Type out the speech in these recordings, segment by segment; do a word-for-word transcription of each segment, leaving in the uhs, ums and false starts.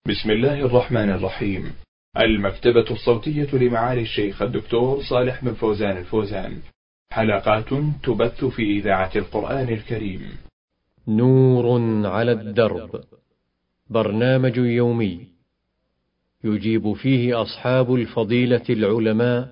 بسم الله الرحمن الرحيم. المكتبة الصوتية لمعالي الشيخ الدكتور صالح بن فوزان الفوزان، حلقات تبث في إذاعة القرآن الكريم. نور على الدرب، برنامج يومي يجيب فيه أصحاب الفضيلة العلماء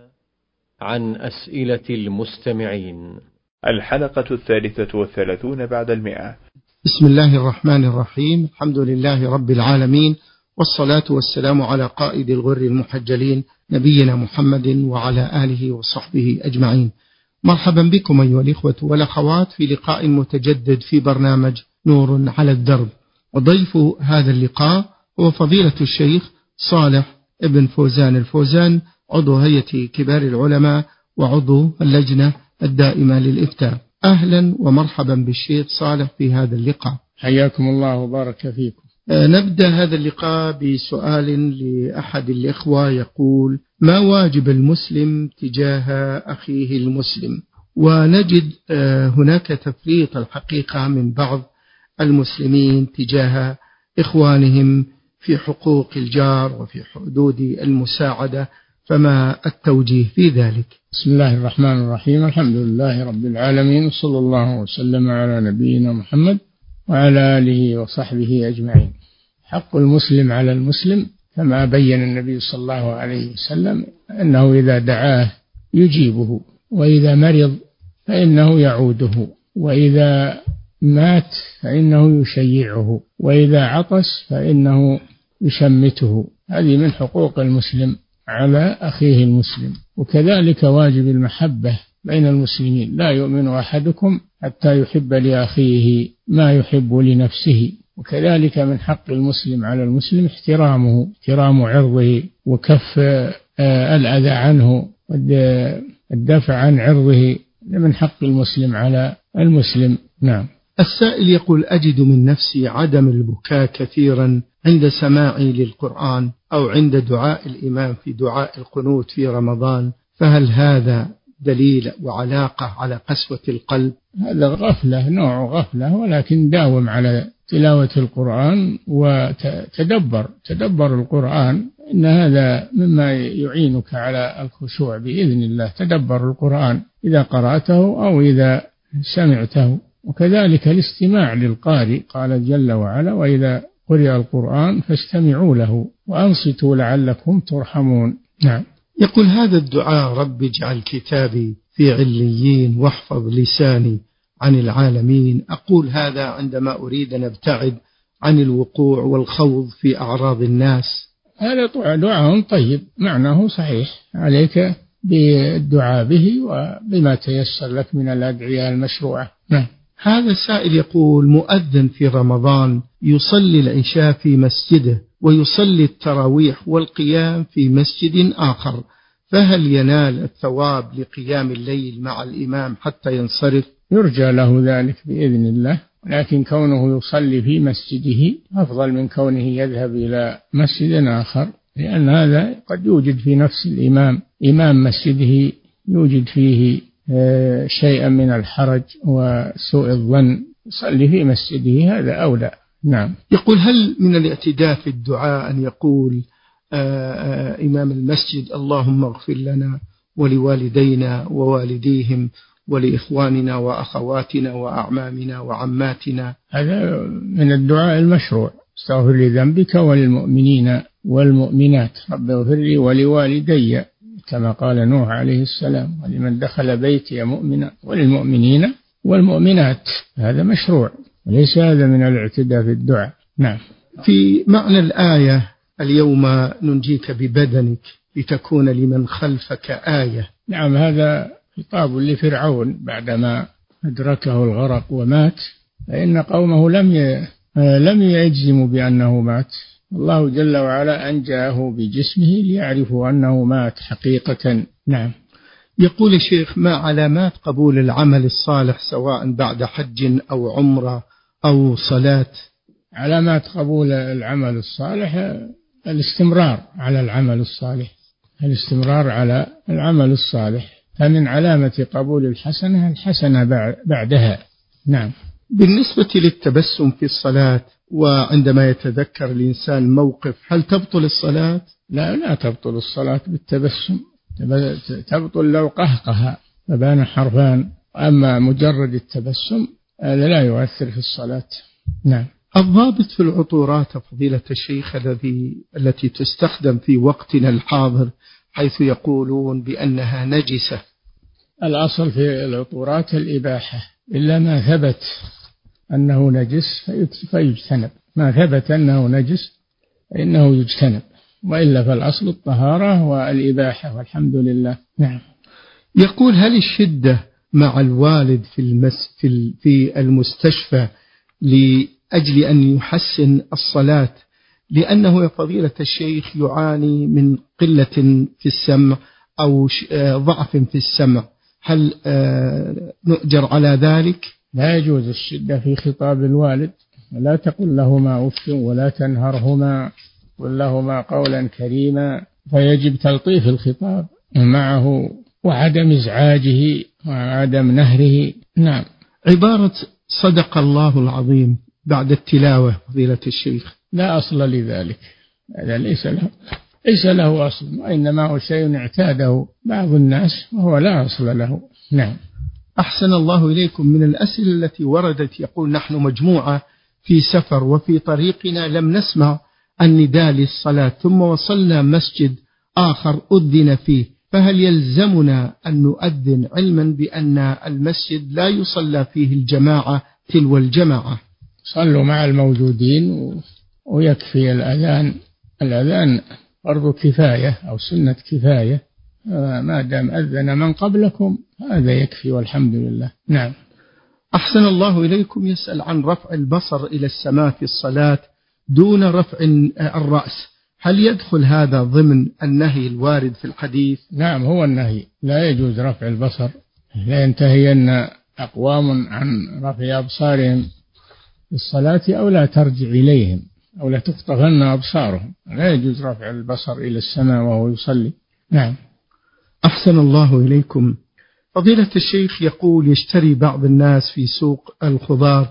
عن أسئلة المستمعين. الحلقة الثالثة والثلاثون بعد المئة. بسم الله الرحمن الرحيم. الحمد لله رب العالمين، والصلاة والسلام على قائد الغر المحجلين نبينا محمد وعلى آله وصحبه أجمعين. مرحبا بكم أيها الإخوة والأخوات في لقاء متجدد في برنامج نور على الدرب، وضيف هذا اللقاء هو فضيلة الشيخ صالح بن فوزان الفوزان، عضو هيئة كبار العلماء وعضو اللجنة الدائمة للإفتاء. أهلا ومرحبا بالشيخ صالح في هذا اللقاء. حياكم الله وبارك فيكم. نبدأ هذا اللقاء بسؤال لأحد الإخوة يقول: ما واجب المسلم تجاه أخيه المسلم؟ ونجد هناك تفريط الحقيقة من بعض المسلمين تجاه إخوانهم في حقوق الجار وفي حدود المساعدة، فما التوجيه في ذلك؟ بسم الله الرحمن الرحيم. الحمد لله رب العالمين، وصلى الله وسلم على نبينا محمد وعلى آله وصحبه أجمعين. حق المسلم على المسلم كما بين النبي صلى الله عليه وسلم أنه إذا دعاه يجيبه، وإذا مرض فإنه يعوده، وإذا مات فإنه يشيعه، وإذا عطس فإنه يشمته. هذه من حقوق المسلم على أخيه المسلم. وكذلك واجب المحبة بين المسلمين، لا يؤمن أحدكم حتى يحب لأخيه ما يحب لنفسه. وكذلك من حق المسلم على المسلم احترامه، احترام عرضه وكف الأذى عنه والدفع عن عرضه، من حق المسلم على المسلم. نعم. السائل يقول: أجد من نفسي عدم البكاء كثيرا عند سماعي للقرآن أو عند دعاء الإمام في دعاء القنوت في رمضان، فهل هذا دليل وعلاقة على قسوة القلب؟ هذا غفلة، نوع غفلة، ولكن داوم على تلاوة القرآن وتدبر تدبر القرآن، إن هذا مما يعينك على الخشوع بإذن الله. تدبر القرآن إذا قرأته أو إذا سمعته. وكذلك الاستماع للقارئ، قال جل وعلا: وإذا قرئ القرآن فاستمعوا له وأنصتوا لعلكم ترحمون. نعم. يقول هذا الدعاء: رب اجعل كتابي في عليين واحفظ لساني عن العالمين، أقول هذا عندما أريد أن أبتعد عن الوقوع والخوض في أعراض الناس. هذا دعاء طيب، معناه صحيح، عليك بالدعاء به وبما تيسر لك من الأدعية المشروعة. نعم. هذا السائل يقول: مؤذن في رمضان يصلي العشاء في مسجده ويصلي التراويح والقيام في مسجد آخر، فهل ينال الثواب لقيام الليل مع الإمام حتى ينصرف؟ يرجى له ذلك بإذن الله، لكن كونه يصلي في مسجده أفضل من كونه يذهب إلى مسجد آخر، لأن هذا قد يوجد في نفس الإمام إمام مسجده يوجد فيه شيئا من الحرج وسوء الظن، يصلي في مسجده، هذا أولى. نعم. يقول: هل من الاعتداء في الدعاء أن يقول آآ آآ إمام المسجد: اللهم اغفر لنا ولوالدينا ووالديهم ولإخواننا وأخواتنا وأعمامنا وعماتنا؟ هذا من الدعاء المشروع: استغفر لذنبك وللمؤمنين والمؤمنات، رب اغفر لي ولوالدي، كما قال نوح عليه السلام: ولمن دخل بيتي مؤمنا وللمؤمنين والمؤمنات. هذا مشروع، وليس هذا من الاعتداء في الدعاء. نعم. في معنى الآية: اليوم ننجيك ببدنك لتكون لمن خلفك آية. نعم، هذا خطاب لفرعون بعدما أدركه الغرق ومات، فإن قومه لم لم يجزموا بأنه مات. الله جل وعلا أنجاه بجسمه ليعرفوا أنه مات حقيقة. نعم. يقول الشيخ: ما علامات قبول العمل الصالح سواء بعد حج أو عمرة أو صلاة؟ علامات قبول العمل الصالح الاستمرار على العمل الصالح، الاستمرار على العمل الصالح، فمن علامة قبول الحسنة الحسنة بعدها. نعم. بالنسبة للتبسم في الصلاة، وعندما يتذكر الإنسان موقف هل تبطل الصلاة؟ لا لا تبطل الصلاة بالتبسم، تبطل لو قهقها فبان حرفان، أما مجرد التبسم هذا لا يؤثر في الصلاة. نعم. الضابط في العطورات فضيلة الشيخ الذي التي تستخدم في وقتنا الحاضر حيث يقولون بأنها نجسة. الأصل في العطورات الإباحة إلا ما ثبت أنه نجس فيجتنب، ما ثبت أنه نجس فإنه يجتنب، وإلا فالأصل الطهارة والإباحة والحمد لله. نعم. يقول هل الشدة مع الوالد في المس في في المستشفى لأجل أن يحسن الصلاة، لأنه يا فضيلة الشيخ يعاني من قلة في السمع أو ضعف في السمع، هل نؤجر على ذلك؟ لا يجوز الشدة في خطاب الوالد، ولا تقل لهما أف ولا تنهرهما، قل لهما قولا كريما، فيجب تلطيف الخطاب معه وعدم إزعاجه وعدم نهره. نعم. عبارة صدق الله العظيم بعد التلاوة فضيلة الشيخ لا أصل لذلك، هذا ليس له ليس له أصل، وإنما هو شيء اعتاده بعض الناس وهو لا أصل له. نعم. أحسن الله إليكم. من الأسئلة التي وردت يقول نحن مجموعة في سفر وفي طريقنا لم نسمع النداء للصلاة ثم وصلنا مسجد آخر أذن فيه، فهل يلزمنا أن نؤذن علما بأن المسجد لا يصلى فيه الجماعة تلو الجماعة؟ صلوا مع الموجودين ويكفي الأذان، الأذان فرض كفاية أو سنة كفاية، ما دام أذن من قبلكم هذا يكفي والحمد لله. نعم. أحسن الله إليكم. يسأل عن رفع البصر إلى السماء في الصلاة دون رفع الرأس، هل يدخل هذا ضمن النهي الوارد في الحديث؟ نعم هو النهي، لا يجوز رفع البصر، لا ينتهين أقوام عن رفع أبصارهم في الصلاة أو لا ترجع إليهم أو لا تخطفن أبصارهم، لا يجوز رفع البصر إلى السماء وهو يصلي. نعم. أحسن الله إليكم. فضيلة الشيخ يقول يشتري بعض الناس في سوق الخضار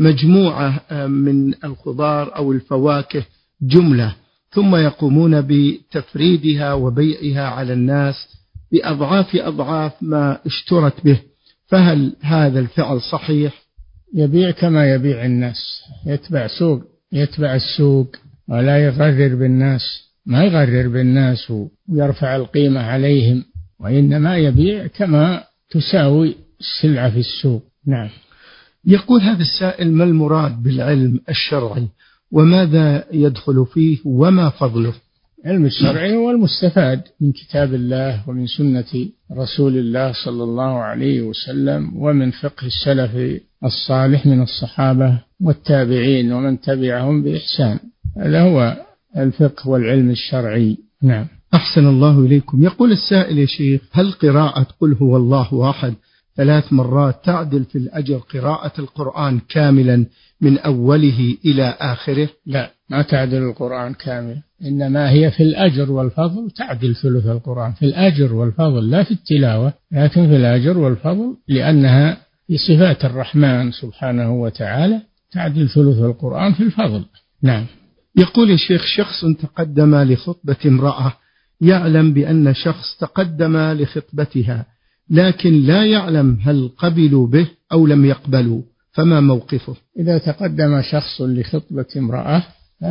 مجموعة من الخضار أو الفواكه جملة، ثم يقومون بتفريدها وبيعها على الناس بأضعاف أضعاف ما اشترت به، فهل هذا الفعل صحيح؟ يبيع كما يبيع الناس، يتبع سوق يتبع السوق ولا يغرر بالناس، ما يغرر بالناس ويرفع القيمة عليهم، وإنما يبيع كما تساوي السلعة في السوق. نعم. يقول هذا السائل ما المراد بالعلم الشرعي وماذا يدخل فيه وما فضله؟ علم الشرعي هو المستفاد من كتاب الله ومن سنة رسول الله صلى الله عليه وسلم ومن فقه السلف الصالح من الصحابة والتابعين ومن تبعهم بإحسان، هذا هو الفقه والعلم الشرعي. نعم. أحسن الله إليكم. يقول السائل يا شيخ هل قراءة قل هو الله أحد ثلاث مرات تعدل في الأجر قراءة القرآن كاملا من أوله إلى آخره؟ لا، ما تعدل القرآن كاملا، إنما هي في الأجر والفضل تعدل ثلث القرآن، في الأجر والفضل لا في التلاوة، لكن في الأجر والفضل لأنها في صفات الرحمن سبحانه وتعالى تعدل ثلث القرآن في الفضل. نعم. يقول يا شيخ شخص تقدم لخطبة امرأة يعلم بأن شخص تقدم لخطبتها لكن لا يعلم هل قبلوا به أو لم يقبلوا، فما موقفه؟ إذا تقدم شخص لخطبة امرأة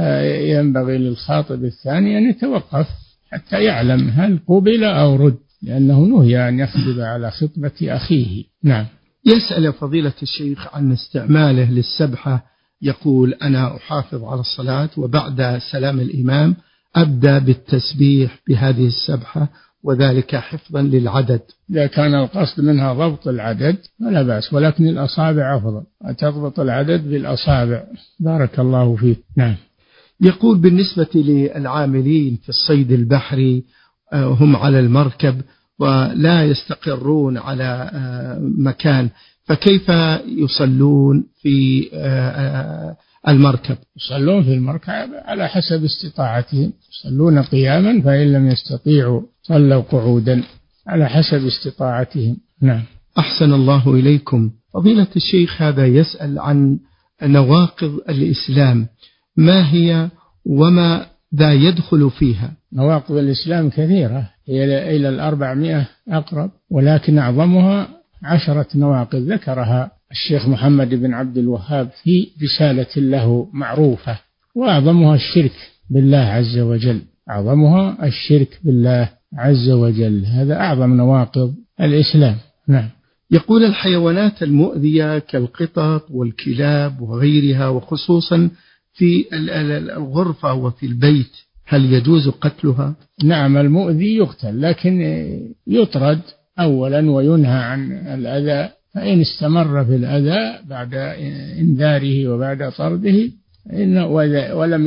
ينبغي للخاطب الثاني أن يتوقف حتى يعلم هل قبل أو رد، لأنه نهي أن يخطب على خطبة أخيه. نعم. يسأل فضيلة الشيخ عن استعماله للسبحة، يقول أنا أحافظ على الصلاة وبعد سلام الإمام أبدأ بالتسبيح بهذه السبحة وذلك حفظا للعدد. إذا كان القصد منها ضبط العدد فلا بأس، ولكن الأصابع أفضل، تضبط العدد بالأصابع. بارك الله فيك. نعم. يقول بالنسبة للعاملين في الصيد البحري هم على المركب ولا يستقرون على مكان، فكيف يصلون في المركب؟ يصلون في المركب على حسب استطاعتهم، يصلون قياما فإن لم يستطيعوا صلوا قعودا على حسب استطاعتهم. نعم. أحسن الله إليكم. فضيلة الشيخ هذا يسأل عن نواقض الإسلام ما هي وماذا يدخل فيها؟ نواقض الإسلام كثيرة، هي إلى الأربعمائة أقرب، ولكن أعظمها عشرة نواقض ذكرها الشيخ محمد بن عبد الوهاب في رسالة له معروفة، وأعظمها الشرك بالله عز وجل، أعظمها الشرك بالله عز وجل، هذا أعظم نواقض الإسلام. نعم. يقول الحيوانات المؤذية كالقطط والكلاب وغيرها وخصوصا في الغرفة وفي البيت هل يجوز قتلها؟ نعم، المؤذي يقتل، لكن يطرد أولا وينهى عن الأذى، فإن استمر في الأذى بعد إنذاره وبعد طرده ولم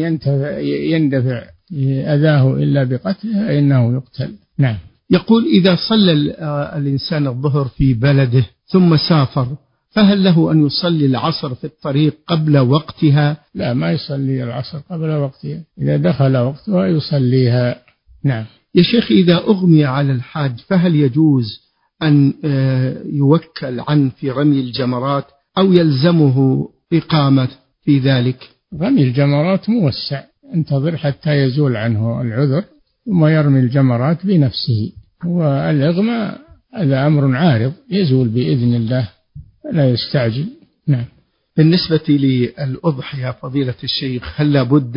يندفع أذاه إلا بقتله فإنه يقتل. نعم. يقول إذا صلى الإنسان الظهر في بلده ثم سافر فهل له أن يصلي العصر في الطريق قبل وقتها؟ لا، ما يصلي العصر قبل وقتها، إذا دخل وقتها يصليها. نعم. يا شيخ إذا أغمي على الحاج فهل يجوز أن يوكل عن في رمي الجمرات أو يلزمه إقامة في ذلك؟ رمي الجمرات موسع، انتظر حتى يزول عنه العذر ثم يرمي الجمرات بنفسه، والإغماء هذا أمر عارض يزول بإذن الله، لا يستعجل. نعم. بالنسبة للأضحية فضيلة الشيخ هل لابد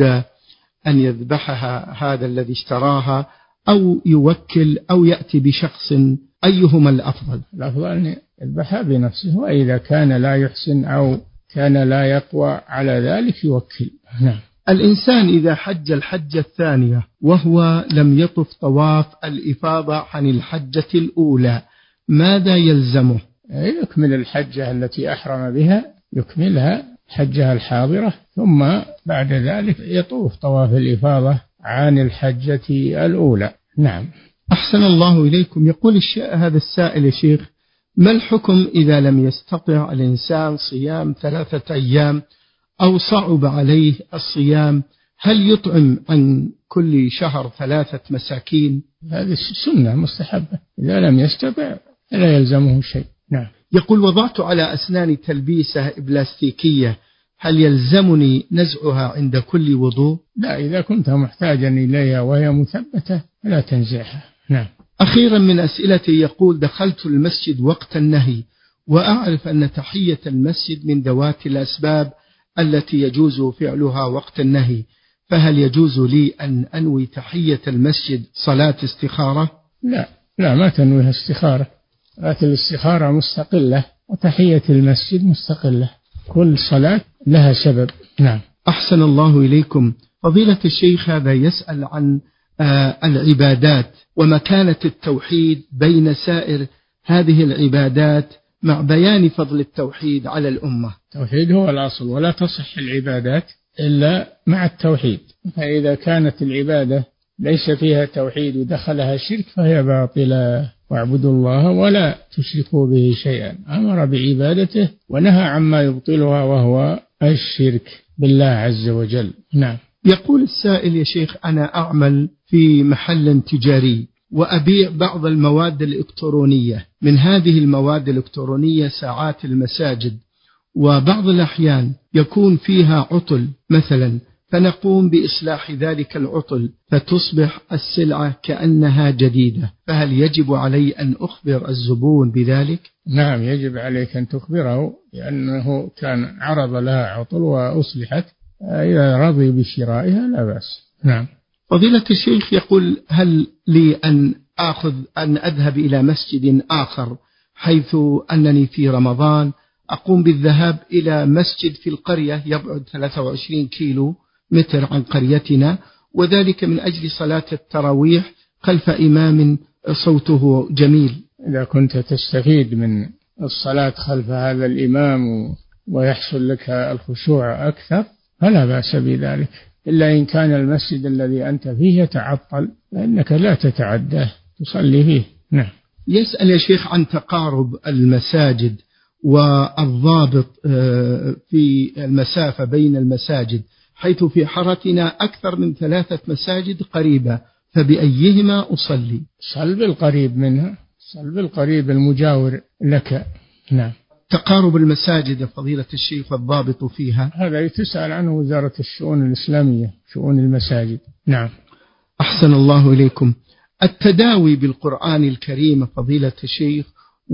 أن يذبحها هذا الذي اشتراها أو يوكل أو يأتي بشخص، أيهما الأفضل؟ الأفضل أن يذبحها بنفسه، وإذا كان لا يحسن أو كان لا يقوى على ذلك يوكل. نعم. الإنسان إذا حج الحجة الثانية وهو لم يطف طواف الإفاضة عن الحجة الأولى ماذا يلزمه؟ يكمل الحجة التي أحرم بها، يكملها حجها الحاضرة، ثم بعد ذلك يطوف طواف الإفاضة عن الحجة الأولى. نعم. أحسن الله إليكم. يقول هذا السائل يا شيخ ما الحكم إذا لم يستطع الإنسان صيام ثلاثة أيام أو صعب عليه الصيام، هل يطعم عن كل شهر ثلاثة مساكين؟ هذه سنة مستحبة، إذا لم يستطع لا يلزمه شيء. نعم. يقول وضعت على أسناني تلبيسة بلاستيكية هل يلزمني نزعها عند كل وضوء؟ لا، إذا كنت محتاجا إليها وهي مثبتة لا تنزعها. نعم. أخيرا من أسئلتي يقول دخلت المسجد وقت النهي وأعرف أن تحية المسجد من ذوات الأسباب التي يجوز فعلها وقت النهي، فهل يجوز لي أن أنوي تحية المسجد صلاة استخارة؟ لا لا، ما تنويها استخارة، صلاة الاستخارة مستقلة وتحية المسجد مستقلة، كل صلاة لها سبب. نعم. أحسن الله إليكم. فضيلة الشيخ هذا يسأل عن آه العبادات ومكانة التوحيد بين سائر هذه العبادات مع بيان فضل التوحيد على الأمة. التوحيد هو الأصل، ولا تصح العبادات إلا مع التوحيد، فإذا كانت العبادة ليس فيها توحيد ودخلها شرك فهي باطلة. واعبدوا الله ولا تشركوا به شيئا، أمر بعبادته ونهى عما يبطلها وهو الشرك بالله عز وجل. نعم. يقول السائل يا شيخ أنا أعمل في محل تجاري وأبيع بعض المواد الإلكترونية، من هذه المواد الإلكترونية ساعات المساجد، وبعض الأحيان يكون فيها عطل مثلا، فنقوم بإصلاح ذلك العطل فتصبح السلعة كأنها جديدة، فهل يجب علي أن أخبر الزبون بذلك؟ نعم، يجب عليك أن تخبره، لأنه كان عرض لها عطل وأصلحت، إذا رضي بشرائها لا بأس. نعم. فضيلة الشيخ يقول هل لي أن آخذ أن أذهب إلى مسجد آخر، حيث أنني في رمضان أقوم بالذهاب إلى مسجد في القرية يبعد ثلاثة وعشرين كيلو متر عن قريتنا، وذلك من أجل صلاة التراويح خلف إمام صوته جميل؟ إذا كنت تستفيد من الصلاة خلف هذا الإمام ويحصل لك الخشوع أكثر فلا بأس بذلك، إلا إن كان المسجد الذي أنت فيه يتعطل فإنك لا تتعداه تصلي فيه. نعم. يسأل يا شيخ عن تقارب المساجد والضابط في المسافة بين المساجد، حيث في حارتنا أكثر من ثلاثة مساجد قريبة، فبأيهما أصلي؟ صل بالقريب منها، صل بالقريب المجاور لك. نعم. تقارب المساجد فضيلة الشيخ والضابط فيها؟ هذا تسأل عنه وزارة الشؤون الإسلامية، شؤون المساجد. نعم. أحسن الله إليكم. التداوي بالقرآن الكريم فضيلة الشيخ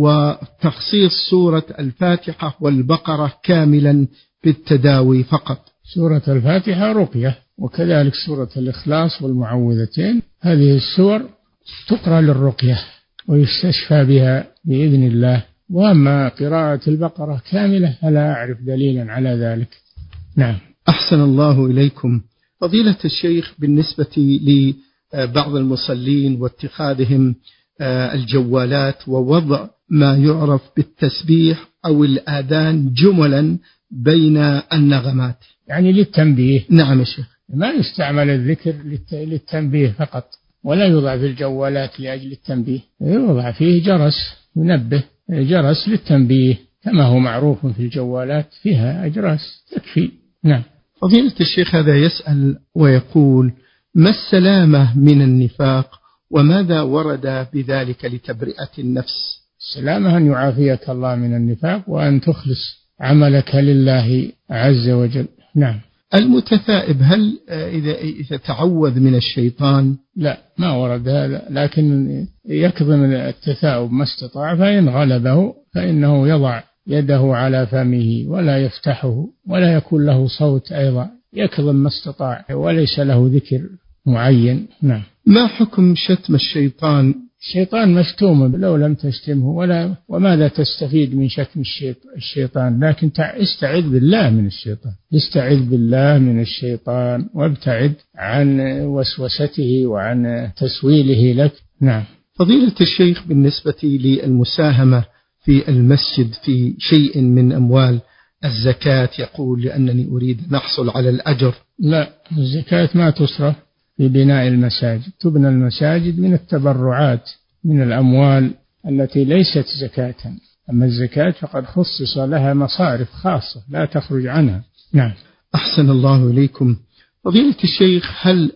وتخصيص سورة الفاتحة والبقرة كاملا بالتداوي فقط. سورة الفاتحة رقية، وكذلك سورة الإخلاص والمعوذتين، هذه السور تقرأ للرقية ويستشفى بها بإذن الله. وأما قراءة البقرة كاملة فلا أعرف دليلا على ذلك. نعم. أحسن الله إليكم فضيلة الشيخ. بالنسبة لبعض المصلين واتخاذهم الجوالات ووضع ما يعرف بالتسبيح أو الآذان جملا بين النغمات، يعني للتنبيه. نعم يا شيخ. ما يستعمل الذكر للتنبيه فقط، ولا يوضع في الجوالات لأجل التنبيه، يوضع فيه جرس ينبه، جرس للتنبيه كما هو معروف في الجوالات، فيها أجراس تكفي. نعم. فضيلة الشيخ هذا يسأل ويقول: ما السلامة من النفاق وماذا ورد بذلك لتبرئة النفس؟ السلامة أن يعافيك الله من النفاق وأن تخلص عملك لله عز وجل. نعم. المتثائب هل إذا إذا تعوذ من الشيطان؟ لا، ما ورد هذا، لكن يكظم التثاؤب ما استطاع، فإن غلبه فإنه يضع يده على فمه ولا يفتحه ولا يكون له صوت أيضا، يكظم ما استطاع وليس له ذكر معين. نعم. ما حكم شتم الشيطان؟ الشيطان مشتوم لو لم تشتمه، ولا وماذا تستفيد من شتم الشيطان؟ لكن استعذ بالله من الشيطان، استعذ بالله من الشيطان وابتعد عن وسوسته وعن تسويله لك. نعم. فضيلة الشيخ بالنسبة للمساهمة في المسجد في شيء من أموال الزكاة، يقول لأنني أريد أن أحصل على الأجر. لا، الزكاة ما تصرف في بناء المساجد، تبنى المساجد من التبرعات من الأموال التي ليست زكاة، أما الزكاة فقد خصص لها مصارف خاصة لا تخرج عنها. نعم. أحسن الله إليكم. فضيلة الشيخ هل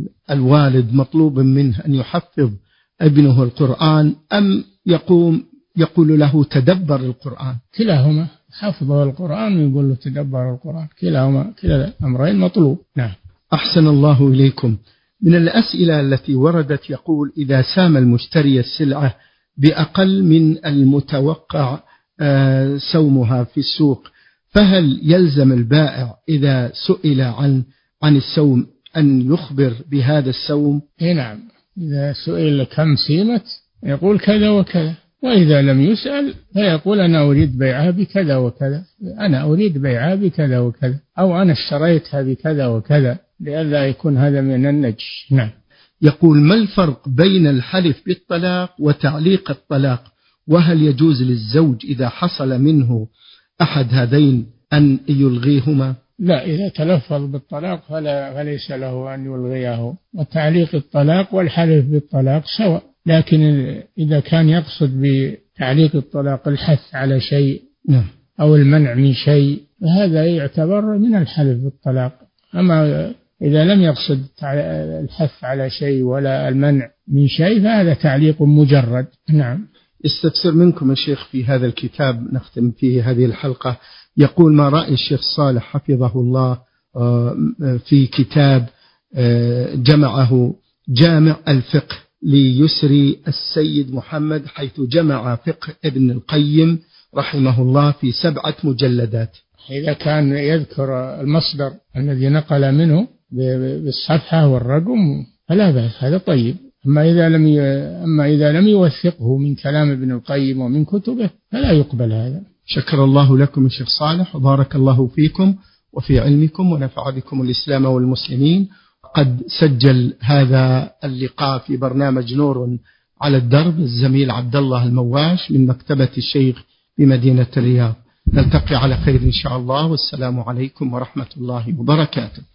الوالد مطلوب منه أن يحفظ ابنه القرآن أم يقوم يقول له تدبر القرآن؟ كلاهما، حفظه القرآن ويقول له تدبر القرآن، كلاهما، كلا الأمرين مطلوب. نعم. أحسن الله إليكم. من الأسئلة التي وردت يقول: إذا سام المشتري السلعة بأقل من المتوقع سومها في السوق، فهل يلزم البائع إذا سئل عن عن السوم أن يخبر بهذا السوم؟ نعم، إذا سئل كم سيمت يقول كذا وكذا، وإذا لم يسأل فيقول أنا أريد بيعها بكذا وكذا، أنا أريد بيعها بكذا وكذا، أو أنا اشتريتها بكذا وكذا، لئلا يكون هذا من النجش. نعم. يقول: ما الفرق بين الحلف بالطلاق وتعليق الطلاق؟ وهل يجوز للزوج إذا حصل منه أحد هذين أن يلغيهما؟ لا، إذا تلفظ بالطلاق فلا فليس له أن يلغيه، وتعليق الطلاق والحلف بالطلاق سواء، لكن إذا كان يقصد بتعليق الطلاق الحث على شيء أو المنع من شيء فهذا يعتبر من الحلف بالطلاق. أما إذا لم يقصد الحث على شيء ولا المنع من شيء فهذا تعليق مجرد. نعم. استفسر منكم الشيخ في هذا الكتاب نختم فيه هذه الحلقة، يقول: ما رأي الشيخ صالح حفظه الله في كتاب جمعه جامع الفقه ليسري السيد محمد، حيث جمع فقه ابن القيم رحمه الله في سبعة مجلدات؟ إذا كان يذكر المصدر الذي نقل منه بالصفحة والرقم فلا بأس، هذا طيب. أما إذا لم أما إذا لم يوثقه من كلام ابن القيم ومن كتبه فلا يقبل هذا. شكر الله لكم الشيخ صالح، وبارك الله فيكم وفي علمكم ونفع بكم الإسلام والمسلمين. قد سجل هذا اللقاء في برنامج نور على الدرب الزميل عبد الله المواش من مكتبة الشيخ بمدينة الرياض. نلتقي على خير إن شاء الله، والسلام عليكم ورحمة الله وبركاته.